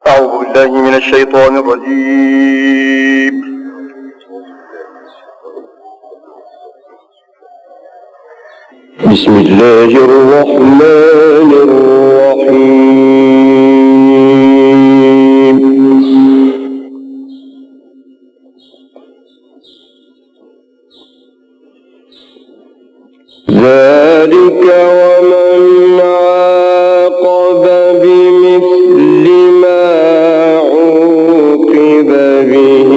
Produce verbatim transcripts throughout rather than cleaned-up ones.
أعوذ بالله من الشيطان الرجيم. بسم الله الرحمن الرحيم. ذلك ومن عاقب بمثل ما عوقب به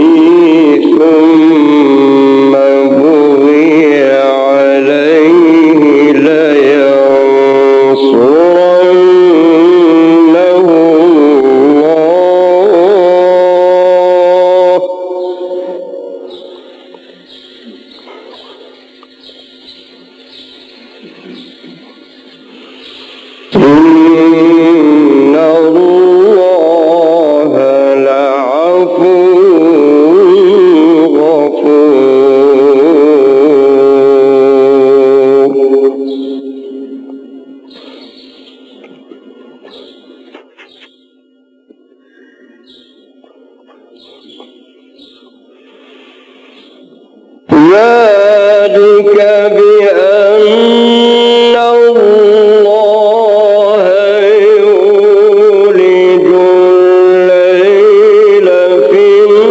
ثم بغي عليه لينصرنه الله إن الله لعفو غفور. ذلك بأن الله يولج الليل في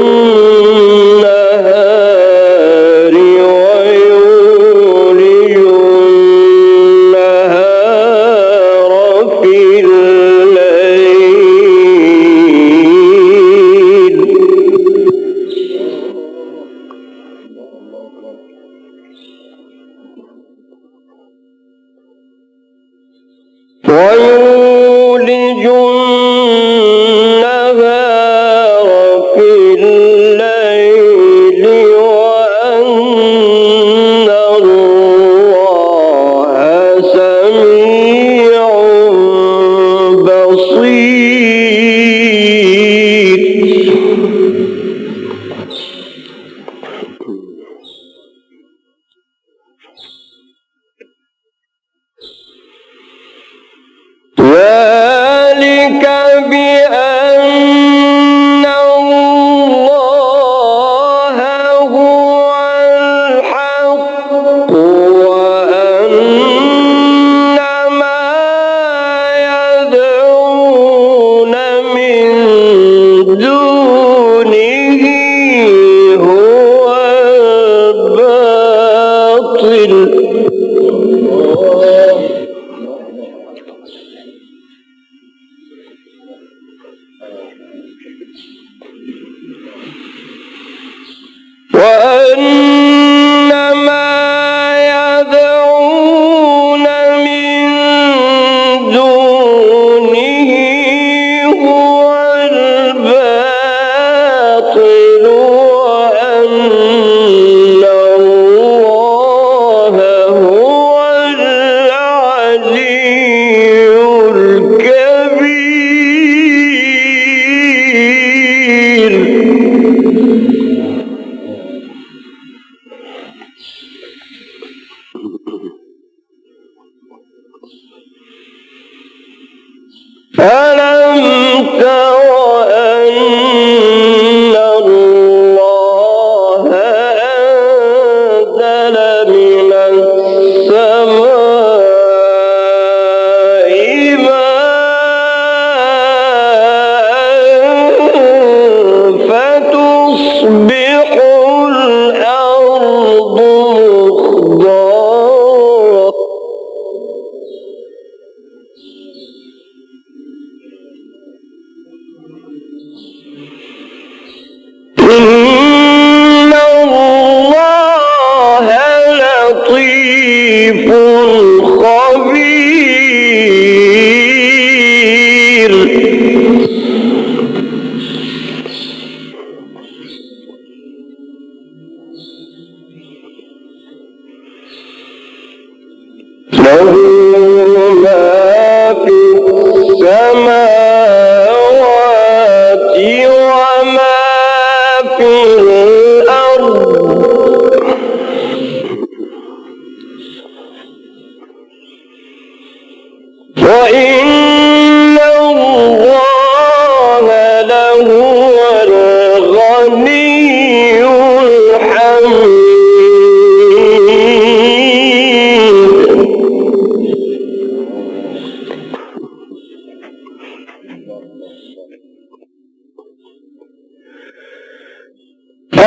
النهار ويولج النهار في الليل ويولج النهار في الليل وأن الله سميع بصير. ذلك بأن الله هو الحق وأن ما يدعون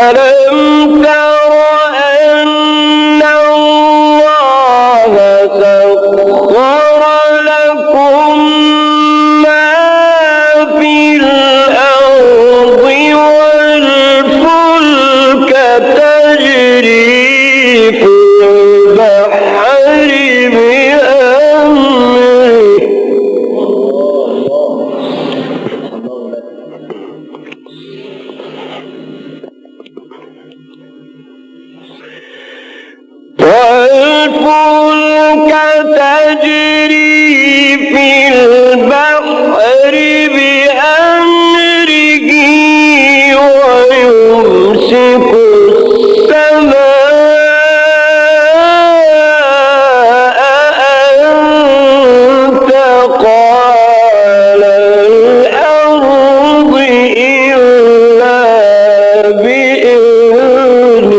ألم تر أن الله سخر لكم ما في الأرض والفلك تجري في البحر بأمره والفلك تجري في البحر بأمره ويمسك السماء أن تقع على الأرض إلا بإذنه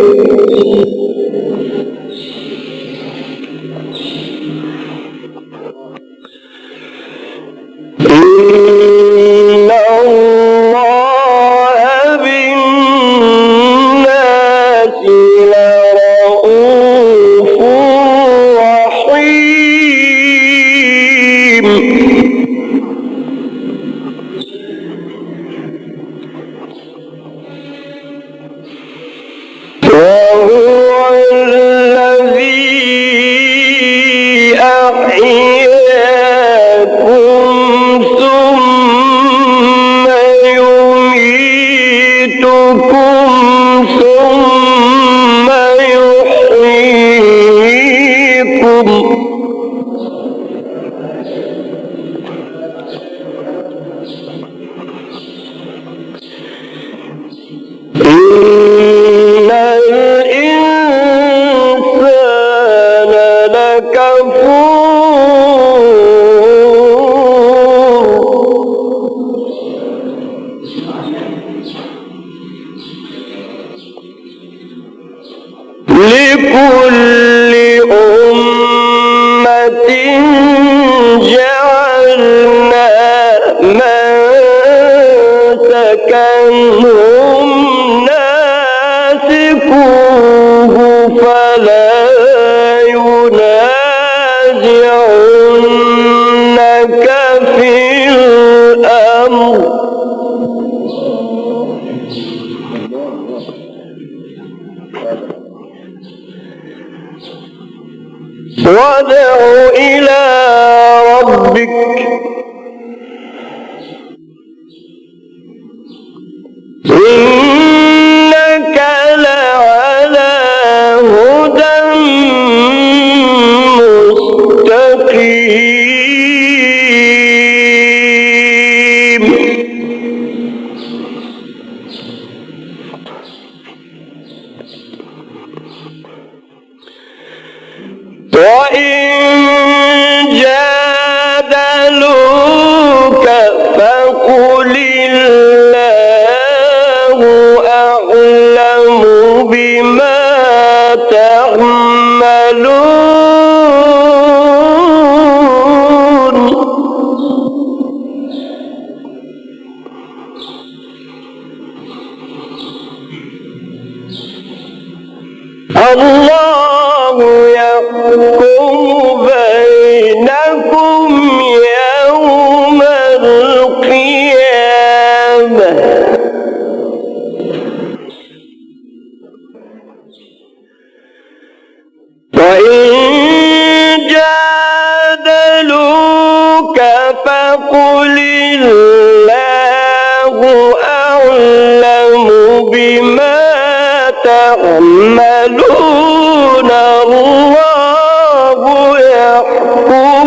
إن الله بالناس لرءوف رحيم وهو الذي أحياكم ثم يميتكم ثم يحييكم إن الإنسان لكفور لكل أمة جعلنا منسكنهم ناسكوه فلا ينازعنك في الأمر وادع إلى ربك إنك لعلى هدى مستقيم وإن جادلوك فقل الله أعلم بما تعملون الله يحكم بينكم يوم القيامة وإن جادلوك فقل الله أعلم بما تعملون الله يحكم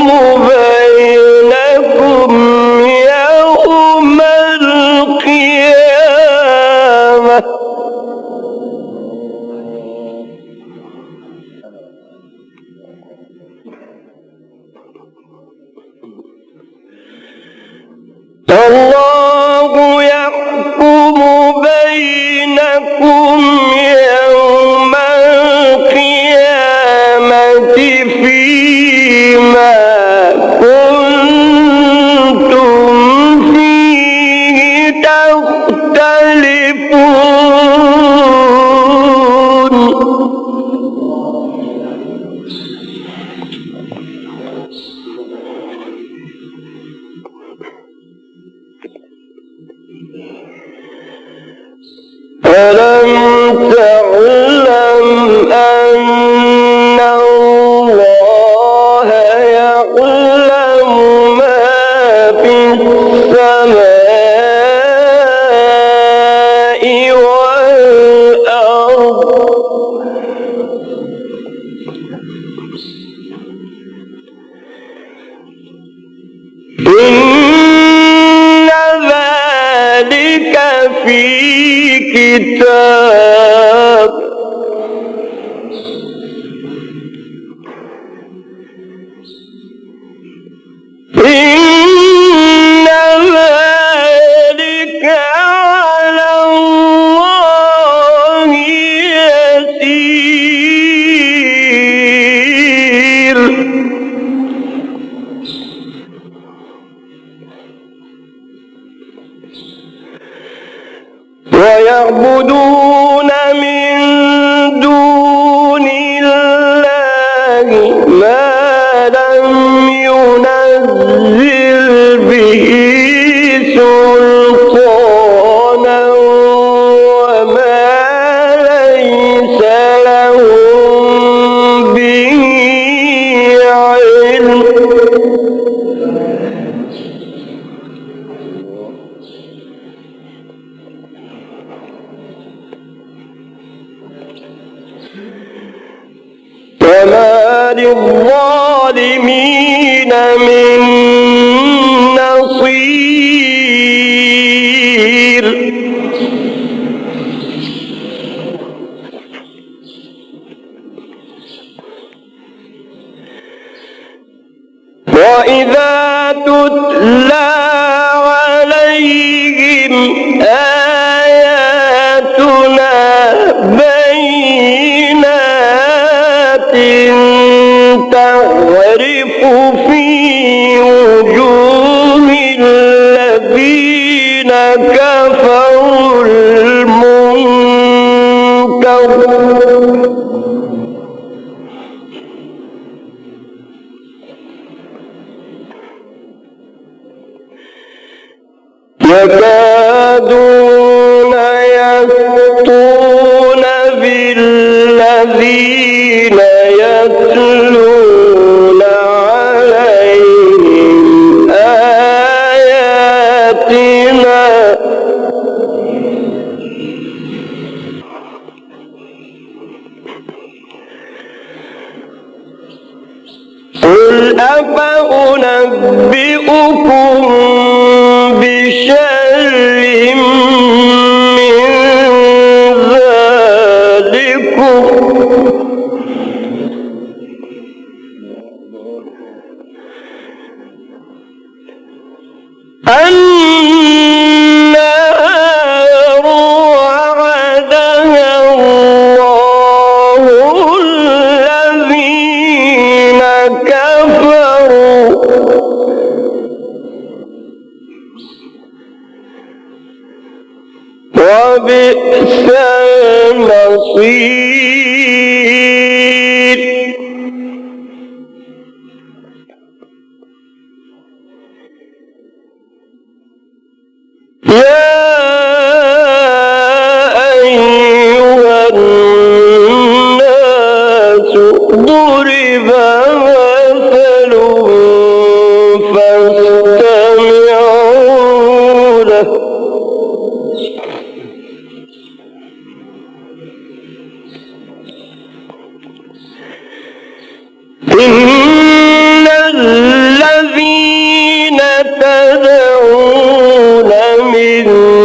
بينكم يوم القيامة الله يحكم بينكم يوم ألم تعلم أن الله يعلم ما في السماء والأرض إن ذلك في كتاب إن ذلك على الله يسير ويعبدون من دون الله ما لم ينزل به سلطانا وما ليس لهم به علم وما للظالمين من نصير وإذا تتلى عليهم آياتنا بينات تعرف في وجوه الذين كفروا المنكر يكادون يسطون بالذين يتلون عليهم آياتنا قل أفأنبئكم بشر من ذلكم النار وعدها الله الذين كفروا وبئس المصير يا أيها الناس ضرب مثل فاستمعوا له إن الذين تدعون من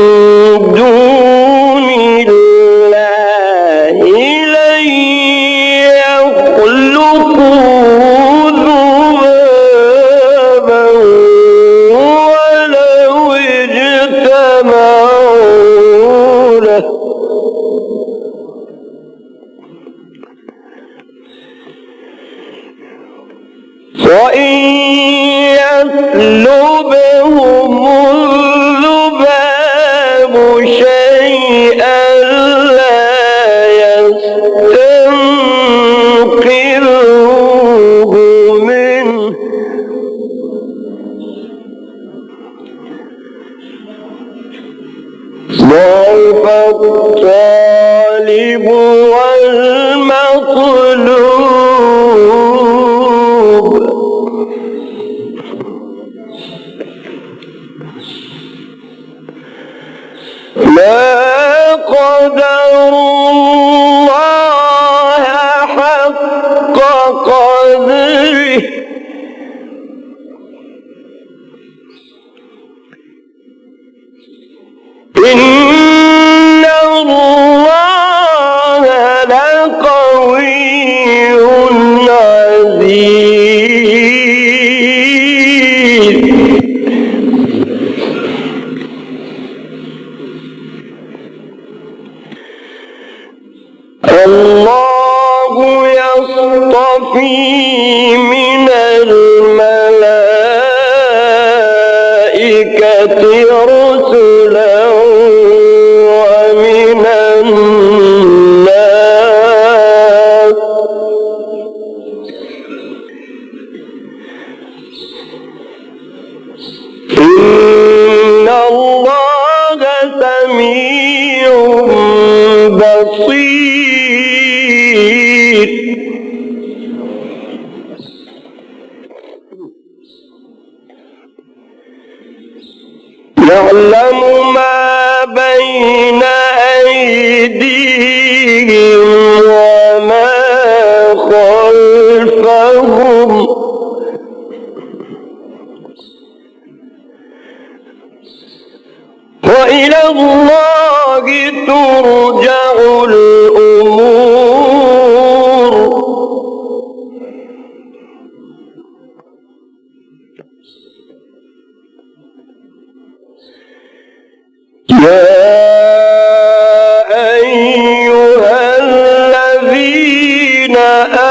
دون الله لن يخلقوا ذبابا ولو اجتمعوا له وإن يسلبهم الذباب شيئا لا يستنقذوه منه ضعف الطالب والمطلوب ما قدر الله حق قدره إن الله لقوي عزيز الله يصطفي من الملائكة رسلا ومن الناس إن الله سميع بصير يعلم ما بين أيديهم وما خلفهم وإلى الله ترجع الأمور يا أيها الذين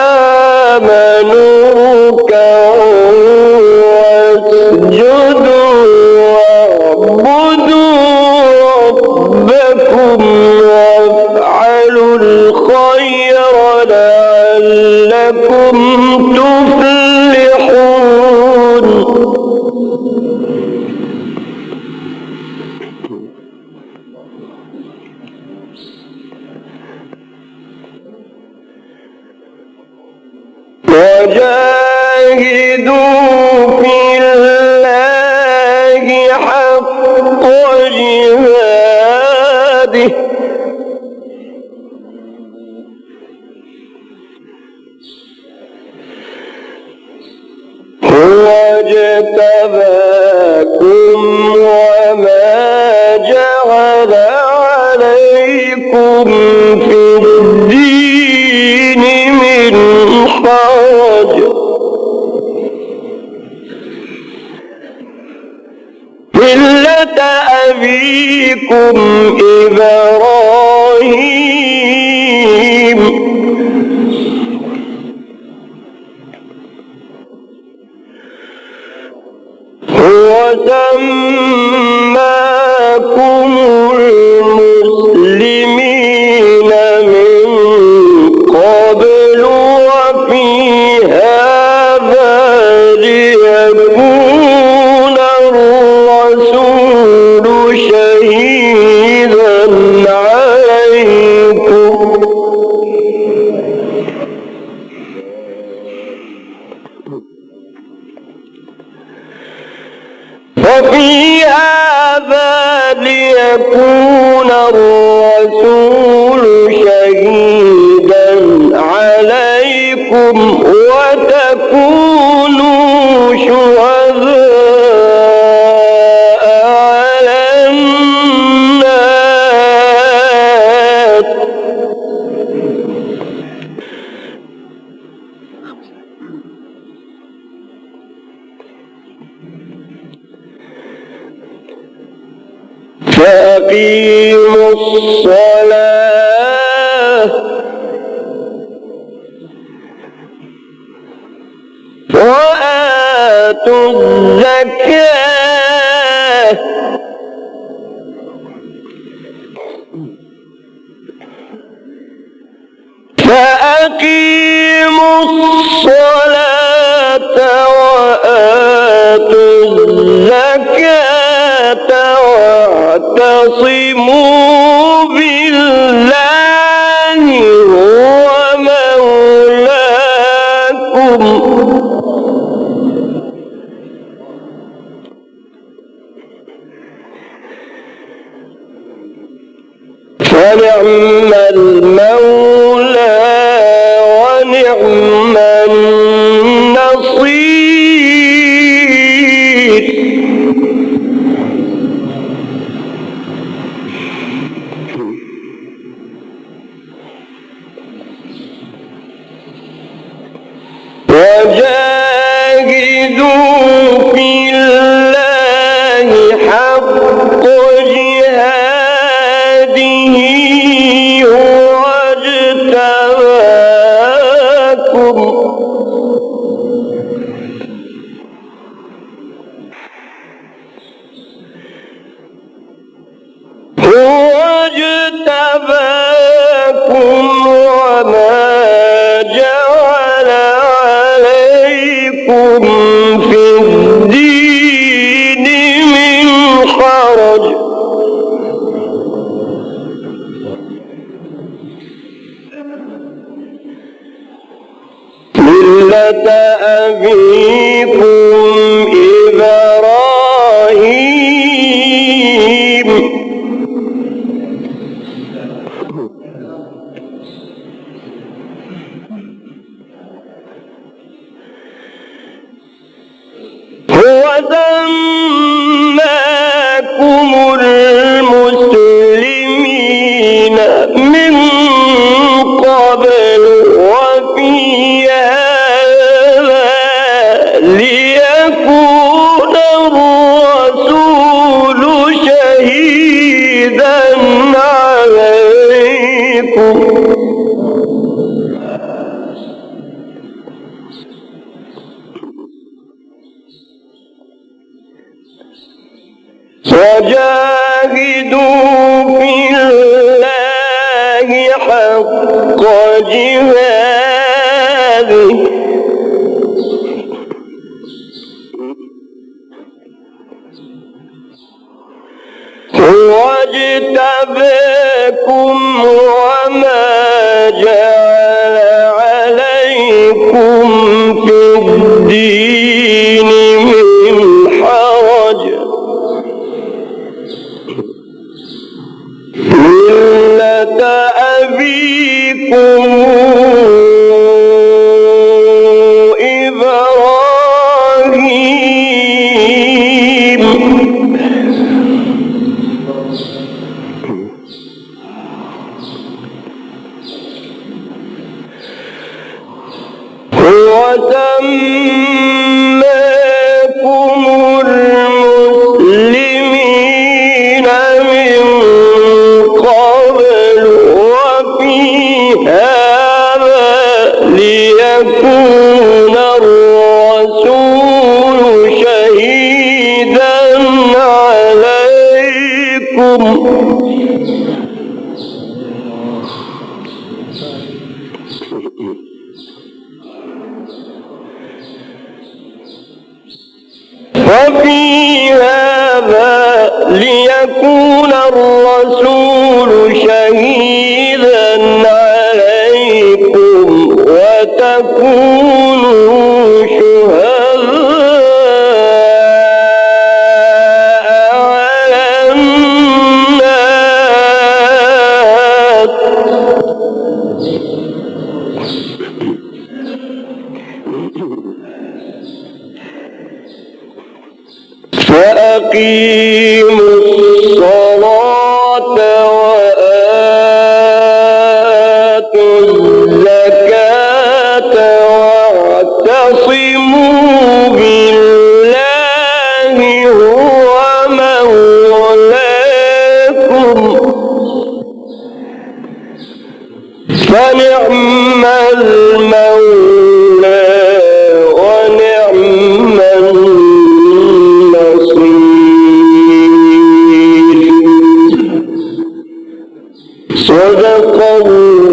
آمنوا اركعوا واسجدوا واعبدوا ربكم وافعلوا الخير لعلكم تفلحون وجاهدوا في الله حق جهاده هو اجتباكم وما جعل عليكم في الدين من حرج ملة أبيكم إبراهيم هو سماكم المسلمين من قبل وفي هذا ليكون الرسول شهيدا عليكم وفي هذا ليكون الرسول شهيدا عليكم وتكونوا شهداء على الناس فأقيموا الصلاة وآتوا الزكاة فأقيموا الصلاة وآتوا الزكاة واعتصموا بالله فنعم المولى ونعم النصير. وجاهدوا في الله حق جهاده هو اجتباكم هو اجتباكم وما جعل عليكم في الدين من حرج ملة أبيكم إبراهيم هو سماكم المسلمين من قبل وفي هذا ليكون الرسول شهيدا عليكم وجاهدوا في الله حق جهاده هو اجتباكم وما جعل عليكم في الدين من حرج ملة أبيكم إبراهيم هو سماكم المسلمين من قبل وفي هذا ليكون الرسول شهيدا عليكم وفي هذا ليكون الرسول شهيدا عليكم وتكونوا شهداء على الناس فأقيموا الصلاة وآتوا الزكاة واعتصموا بالله هو مولاكم فنعم المولى ونعم النصير. صدق الله